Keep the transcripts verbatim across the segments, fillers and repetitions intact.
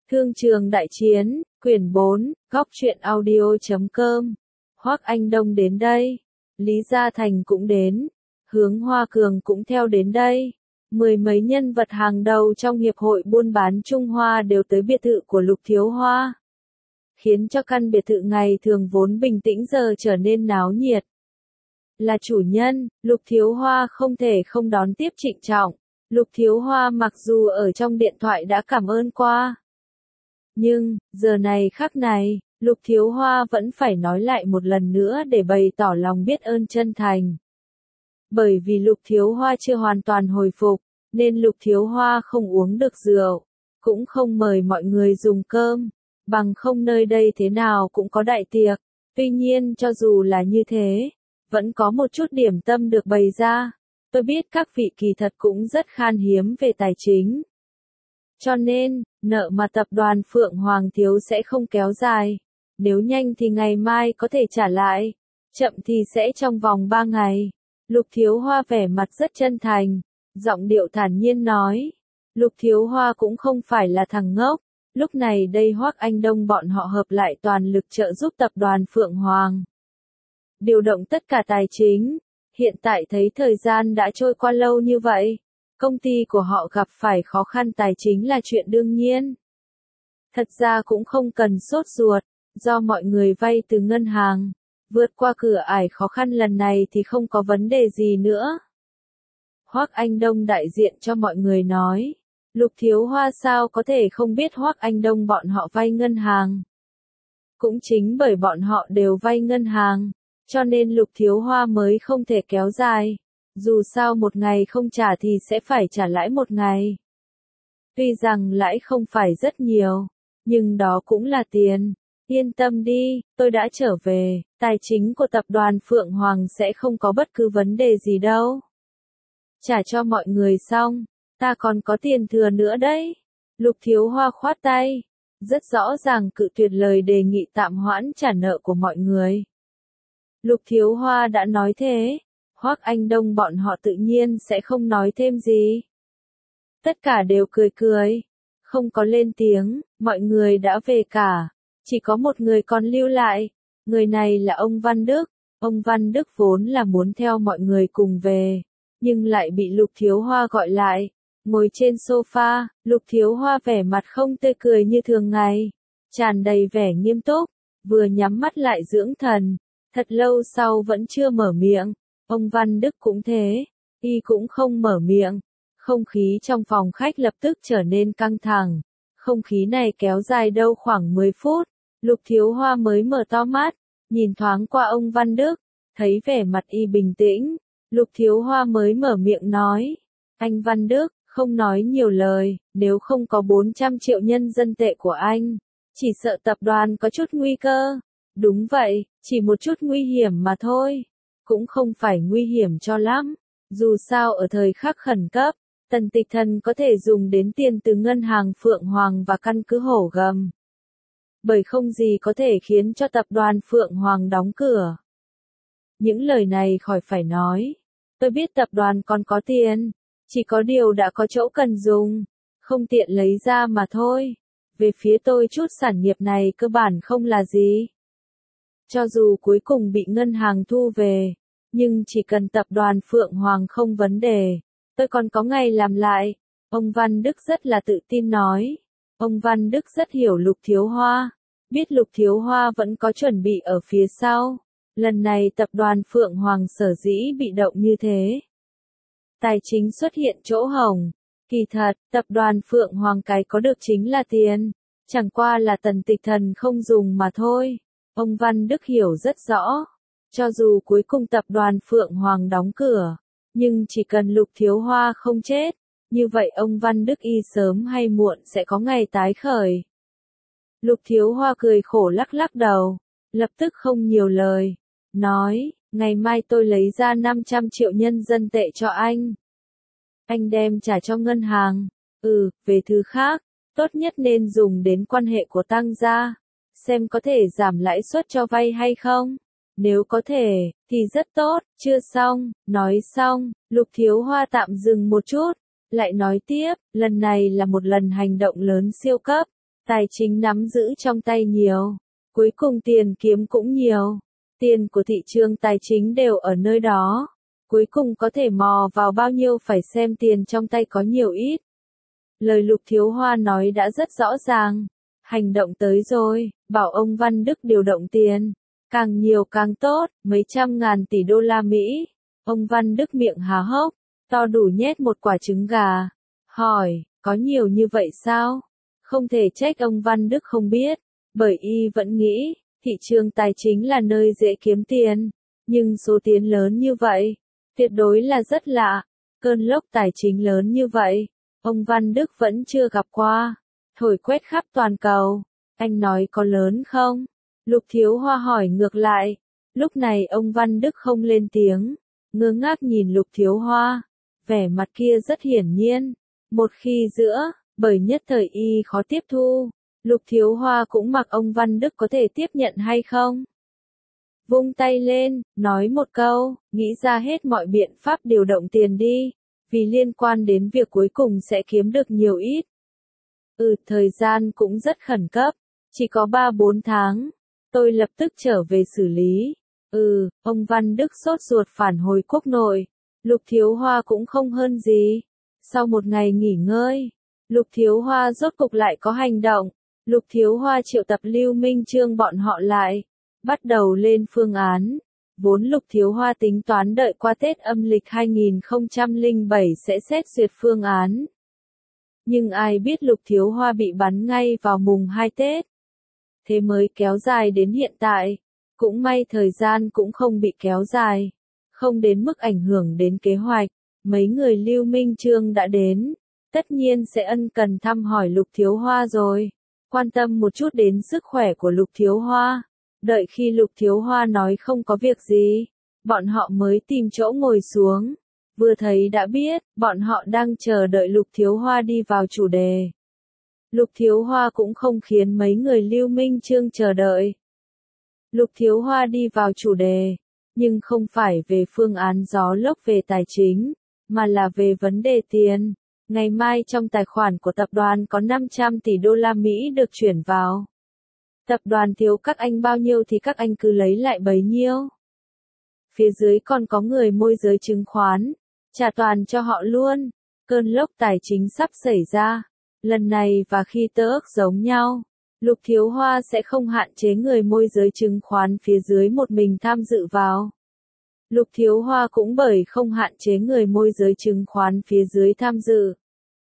Thương trường đại chiến, quyển bốn, góc truyện audio.com. Hoắc Anh Đông đến đây. Lý Gia Thành cũng đến. Hướng Hoa Cường cũng theo đến đây. Mười mấy nhân vật hàng đầu trong Hiệp hội Buôn bán Trung Hoa đều tới biệt thự của Lục Thiếu Hoa. Khiến cho căn biệt thự ngày thường vốn bình tĩnh giờ trở nên náo nhiệt. Là chủ nhân, Lục Thiếu Hoa không thể không đón tiếp trịnh trọng. Lục Thiếu Hoa mặc dù ở trong điện thoại đã cảm ơn qua. Nhưng, giờ này khắc này, Lục Thiếu Hoa vẫn phải nói lại một lần nữa để bày tỏ lòng biết ơn chân thành. Bởi vì Lục Thiếu Hoa chưa hoàn toàn hồi phục, nên Lục Thiếu Hoa không uống được rượu, cũng không mời mọi người dùng cơm, bằng không nơi đây thế nào cũng có đại tiệc. Tuy nhiên cho dù là như thế, vẫn có một chút điểm tâm được bày ra. Tôi biết các vị kỳ thật cũng rất khan hiếm về tài chính. Cho nên, nợ mà tập đoàn Phượng Hoàng thiếu sẽ không kéo dài. Nếu nhanh thì ngày mai có thể trả lại, chậm thì sẽ trong vòng ba ngày. Lục Thiếu Hoa vẻ mặt rất chân thành, giọng điệu thản nhiên nói. Lục Thiếu Hoa cũng không phải là thằng ngốc, lúc này đây Hoắc Anh Đông bọn họ hợp lại toàn lực trợ giúp tập đoàn Phượng Hoàng. Điều động tất cả tài chính, hiện tại thấy thời gian đã trôi qua lâu như vậy. Công ty của họ gặp phải khó khăn tài chính là chuyện đương nhiên. Thật ra cũng không cần sốt ruột, do mọi người vay từ ngân hàng, vượt qua cửa ải khó khăn lần này thì không có vấn đề gì nữa. Hoắc Anh Đông đại diện cho mọi người nói, Lục Thiếu Hoa sao có thể không biết Hoắc Anh Đông bọn họ vay ngân hàng. Cũng chính bởi bọn họ đều vay ngân hàng, cho nên Lục Thiếu Hoa mới không thể kéo dài. Dù sao một ngày không trả thì sẽ phải trả lãi một ngày. Tuy rằng lãi không phải rất nhiều, nhưng đó cũng là tiền. Yên tâm đi, tôi đã trở về, tài chính của tập đoàn Phượng Hoàng sẽ không có bất cứ vấn đề gì đâu. Trả cho mọi người xong, ta còn có tiền thừa nữa đấy. Lục Thiếu Hoa khoát tay, rất rõ ràng cự tuyệt lời đề nghị tạm hoãn trả nợ của mọi người. Lục Thiếu Hoa đã nói thế. Hoắc Anh Đông bọn họ tự nhiên sẽ không nói thêm gì. Tất cả đều cười cười, không có lên tiếng, mọi người đã về cả. Chỉ có một người còn lưu lại, người này là ông Văn Đức. Ông Văn Đức vốn là muốn theo mọi người cùng về, nhưng lại bị Lục Thiếu Hoa gọi lại. Ngồi trên sofa, Lục Thiếu Hoa vẻ mặt không tươi cười như thường ngày, tràn đầy vẻ nghiêm túc, vừa nhắm mắt lại dưỡng thần. Thật lâu sau vẫn chưa mở miệng. Ông Văn Đức cũng thế, y cũng không mở miệng. Không khí trong phòng khách lập tức trở nên căng thẳng. Không khí này kéo dài đâu khoảng mười phút. Lục Thiếu Hoa mới mở to mắt, nhìn thoáng qua ông Văn Đức, thấy vẻ mặt y bình tĩnh. Lục Thiếu Hoa mới mở miệng nói, anh Văn Đức, không nói nhiều lời, nếu không có bốn trăm triệu nhân dân tệ của anh, chỉ sợ tập đoàn có chút nguy cơ. Đúng vậy, chỉ một chút nguy hiểm mà thôi. Cũng không phải nguy hiểm cho lắm. Dù sao ở thời khắc khẩn cấp, Tần Tịch Thần có thể dùng đến tiền từ ngân hàng Phượng Hoàng và căn cứ Hổ Gầm. Bởi không gì có thể khiến cho tập đoàn Phượng Hoàng đóng cửa. Những lời này khỏi phải nói. Tôi biết tập đoàn còn có tiền, chỉ có điều đã có chỗ cần dùng, không tiện lấy ra mà thôi. Về phía tôi chút sản nghiệp này cơ bản không là gì. Cho dù cuối cùng bị ngân hàng thu về, nhưng chỉ cần tập đoàn Phượng Hoàng không vấn đề, tôi còn có ngày làm lại. Ông Văn Đức rất là tự tin nói. Ông Văn Đức rất hiểu Lục Thiếu Hoa, biết Lục Thiếu Hoa vẫn có chuẩn bị ở phía sau. Lần này tập đoàn Phượng Hoàng sở dĩ bị động như thế. Tài chính xuất hiện chỗ hổng. Kỳ thật, tập đoàn Phượng Hoàng cái có được chính là tiền. Chẳng qua là Tần Tịch Thần không dùng mà thôi. Ông Văn Đức hiểu rất rõ. Cho dù cuối cùng tập đoàn Phượng Hoàng đóng cửa, nhưng chỉ cần Lục Thiếu Hoa không chết, như vậy ông Văn Đức y sớm hay muộn sẽ có ngày tái khởi. Lục Thiếu Hoa cười khổ lắc lắc đầu, lập tức không nhiều lời, nói, ngày mai tôi lấy ra năm trăm triệu nhân dân tệ cho anh. Anh đem trả cho ngân hàng. Ừ, về thứ khác, tốt nhất nên dùng đến quan hệ của Tăng gia, xem có thể giảm lãi suất cho vay hay không. Nếu có thể, thì rất tốt. Chưa xong, nói xong, Lục Thiếu Hoa tạm dừng một chút, lại nói tiếp, lần này là một lần hành động lớn siêu cấp. Tài chính nắm giữ trong tay nhiều. Cuối cùng tiền kiếm cũng nhiều. Tiền của thị trường tài chính đều ở nơi đó. Cuối cùng có thể mò vào bao nhiêu phải xem tiền trong tay có nhiều ít. Lời Lục Thiếu Hoa nói đã rất rõ ràng. Hành động tới rồi, bảo ông Văn Đức điều động tiền. Càng nhiều càng tốt, mấy trăm ngàn tỷ đô la Mỹ. Ông Văn Đức miệng há hốc, to đủ nhét một quả trứng gà. Hỏi, có nhiều như vậy sao? Không thể trách ông Văn Đức không biết, bởi y vẫn nghĩ, thị trường tài chính là nơi dễ kiếm tiền. Nhưng số tiền lớn như vậy, tuyệt đối là rất lạ. Cơn lốc tài chính lớn như vậy, ông Văn Đức vẫn chưa gặp qua. Thổi quét khắp toàn cầu. Anh nói có lớn không? Lục Thiếu Hoa hỏi ngược lại. Lúc này ông Văn Đức không lên tiếng, ngơ ngác nhìn Lục Thiếu Hoa. Vẻ mặt kia rất hiển nhiên. Một khi giữa, bởi nhất thời y khó tiếp thu. Lục Thiếu Hoa cũng mặc ông Văn Đức có thể tiếp nhận hay không? Vung tay lên, nói một câu, nghĩ ra hết mọi biện pháp điều động tiền đi. Vì liên quan đến việc cuối cùng sẽ kiếm được nhiều ít. Ừ, thời gian cũng rất khẩn cấp. Chỉ có ba bốn tháng. Tôi lập tức trở về xử lý. Ừ, ông Văn Đức sốt ruột phản hồi quốc nội. Lục Thiếu Hoa cũng không hơn gì. Sau một ngày nghỉ ngơi, Lục Thiếu Hoa rốt cục lại có hành động. Lục Thiếu Hoa triệu tập Lưu Minh Chương bọn họ lại. Bắt đầu lên phương án. Vốn Lục Thiếu Hoa tính toán đợi qua Tết âm lịch hai nghìn không trăm lẻ bảy sẽ xét duyệt phương án. Nhưng ai biết Lục Thiếu Hoa bị bắn ngay vào mùng hai Tết. Thế mới kéo dài đến hiện tại. Cũng may thời gian cũng không bị kéo dài. Không đến mức ảnh hưởng đến kế hoạch. Mấy người Lưu Minh Chương đã đến. Tất nhiên sẽ ân cần thăm hỏi Lục Thiếu Hoa rồi. Quan tâm một chút đến sức khỏe của Lục Thiếu Hoa. Đợi khi Lục Thiếu Hoa nói không có việc gì, bọn họ mới tìm chỗ ngồi xuống. Vừa thấy đã biết, bọn họ đang chờ đợi Lục Thiếu Hoa đi vào chủ đề. Lục Thiếu Hoa cũng không khiến mấy người Lưu Minh Chương chờ đợi. Lục Thiếu Hoa đi vào chủ đề, nhưng không phải về phương án gió lốc về tài chính, mà là về vấn đề tiền. Ngày mai trong tài khoản của tập đoàn có năm trăm tỷ đô la Mỹ được chuyển vào. Tập đoàn thiếu các anh bao nhiêu thì các anh cứ lấy lại bấy nhiêu. Phía dưới còn có người môi giới chứng khoán, trả toàn cho họ luôn. Cơn lốc tài chính sắp xảy ra. Lần này và khi tơ ước giống nhau, Lục Thiếu Hoa sẽ không hạn chế người môi giới chứng khoán phía dưới một mình tham dự vào. Lục Thiếu Hoa cũng bởi không hạn chế người môi giới chứng khoán phía dưới tham dự.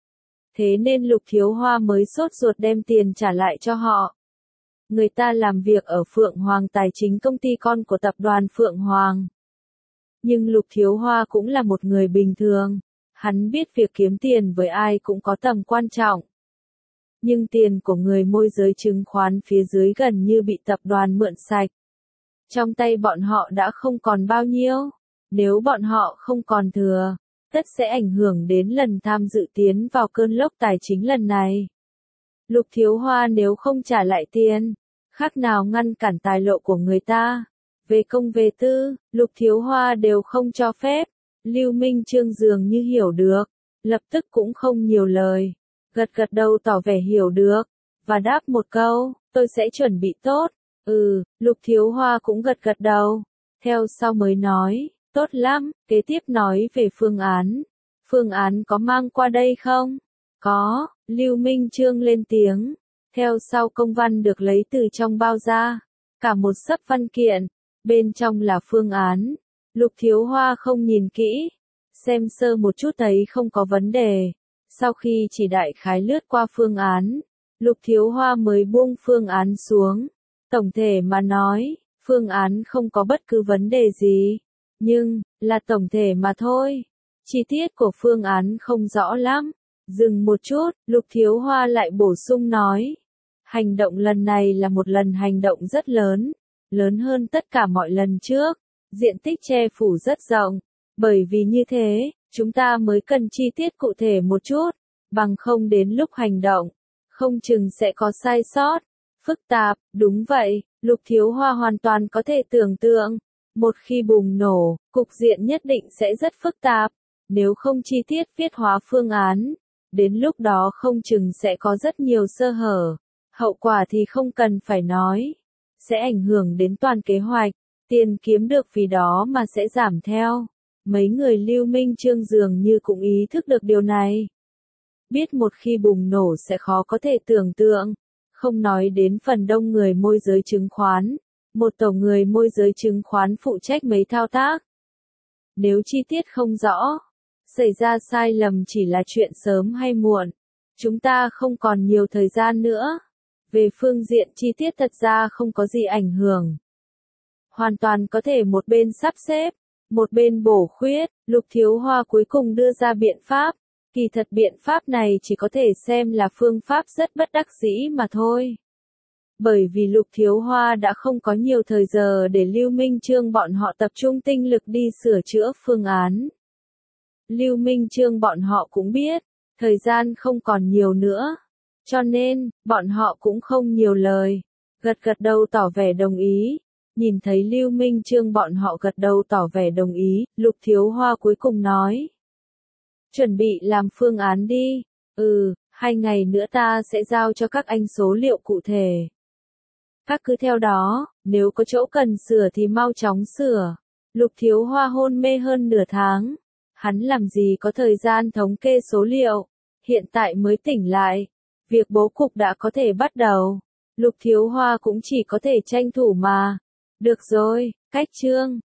Thế nên Lục Thiếu Hoa mới sốt ruột đem tiền trả lại cho họ. Người ta làm việc ở Phượng Hoàng Tài chính, công ty con của tập đoàn Phượng Hoàng. Nhưng Lục Thiếu Hoa cũng là một người bình thường. Hắn biết việc kiếm tiền với ai cũng có tầm quan trọng. Nhưng tiền của người môi giới chứng khoán phía dưới gần như bị tập đoàn mượn sạch. Trong tay bọn họ đã không còn bao nhiêu. Nếu bọn họ không còn thừa, tất sẽ ảnh hưởng đến lần tham dự tiến vào cơn lốc tài chính lần này. Lục Thiếu Hoa nếu không trả lại tiền, khác nào ngăn cản tài lộ của người ta. Về công về tư, Lục Thiếu Hoa đều không cho phép. Lưu Minh Chương dường như hiểu được, lập tức cũng không nhiều lời. Gật gật đầu tỏ vẻ hiểu được, và đáp một câu, tôi sẽ chuẩn bị tốt. Ừ, Lục Thiếu Hoa cũng gật gật đầu. Theo sau mới nói, tốt lắm, kế tiếp nói về phương án. Phương án có mang qua đây không? Có, Lưu Minh Chương lên tiếng. Theo sau công văn được lấy từ trong bao ra. Cả một xấp văn kiện. Bên trong là phương án. Lục Thiếu Hoa không nhìn kỹ. Xem sơ một chút thấy không có vấn đề. Sau khi chỉ đại khái lướt qua phương án, Lục Thiếu Hoa mới buông phương án xuống. Tổng thể mà nói, phương án không có bất cứ vấn đề gì. Nhưng, là tổng thể mà thôi. Chi tiết của phương án không rõ lắm. Dừng một chút, Lục Thiếu Hoa lại bổ sung nói. Hành động lần này là một lần hành động rất lớn. Lớn hơn tất cả mọi lần trước. Diện tích che phủ rất rộng. Bởi vì như thế, chúng ta mới cần chi tiết cụ thể một chút. Bằng không đến lúc hành động, không chừng sẽ có sai sót. Phức tạp, đúng vậy, Lục Thiếu Hoa hoàn toàn có thể tưởng tượng. Một khi bùng nổ, cục diện nhất định sẽ rất phức tạp. Nếu không chi tiết viết hóa phương án, đến lúc đó không chừng sẽ có rất nhiều sơ hở. Hậu quả thì không cần phải nói, sẽ ảnh hưởng đến toàn kế hoạch, tiền kiếm được vì đó mà sẽ giảm theo. Mấy người Lưu Minh Chương dường như cũng ý thức được điều này. Biết một khi bùng nổ sẽ khó có thể tưởng tượng, không nói đến phần đông người môi giới chứng khoán, một tổ người môi giới chứng khoán phụ trách mấy thao tác. Nếu chi tiết không rõ, xảy ra sai lầm chỉ là chuyện sớm hay muộn. Chúng ta không còn nhiều thời gian nữa. Về phương diện chi tiết thật ra không có gì ảnh hưởng. Hoàn toàn có thể một bên sắp xếp, một bên bổ khuyết. Lục Thiếu Hoa cuối cùng đưa ra biện pháp. Kỳ thật biện pháp này chỉ có thể xem là phương pháp rất bất đắc dĩ mà thôi. Bởi vì Lục Thiếu Hoa đã không có nhiều thời giờ để Lưu Minh Chương bọn họ tập trung tinh lực đi sửa chữa phương án. Lưu Minh Chương bọn họ cũng biết, thời gian không còn nhiều nữa. Cho nên, bọn họ cũng không nhiều lời. Gật gật đầu tỏ vẻ đồng ý. Nhìn thấy Lưu Minh Chương bọn họ gật đầu tỏ vẻ đồng ý, Lục Thiếu Hoa cuối cùng nói. Chuẩn bị làm phương án đi. Ừ, hai ngày nữa ta sẽ giao cho các anh số liệu cụ thể. Các cứ theo đó, nếu có chỗ cần sửa thì mau chóng sửa. Lục Thiếu Hoa hôn mê hơn nửa tháng. Hắn làm gì có thời gian thống kê số liệu. Hiện tại mới tỉnh lại. Việc bố cục đã có thể bắt đầu. Lục Thiếu Hoa cũng chỉ có thể tranh thủ mà. Được rồi, cách chương.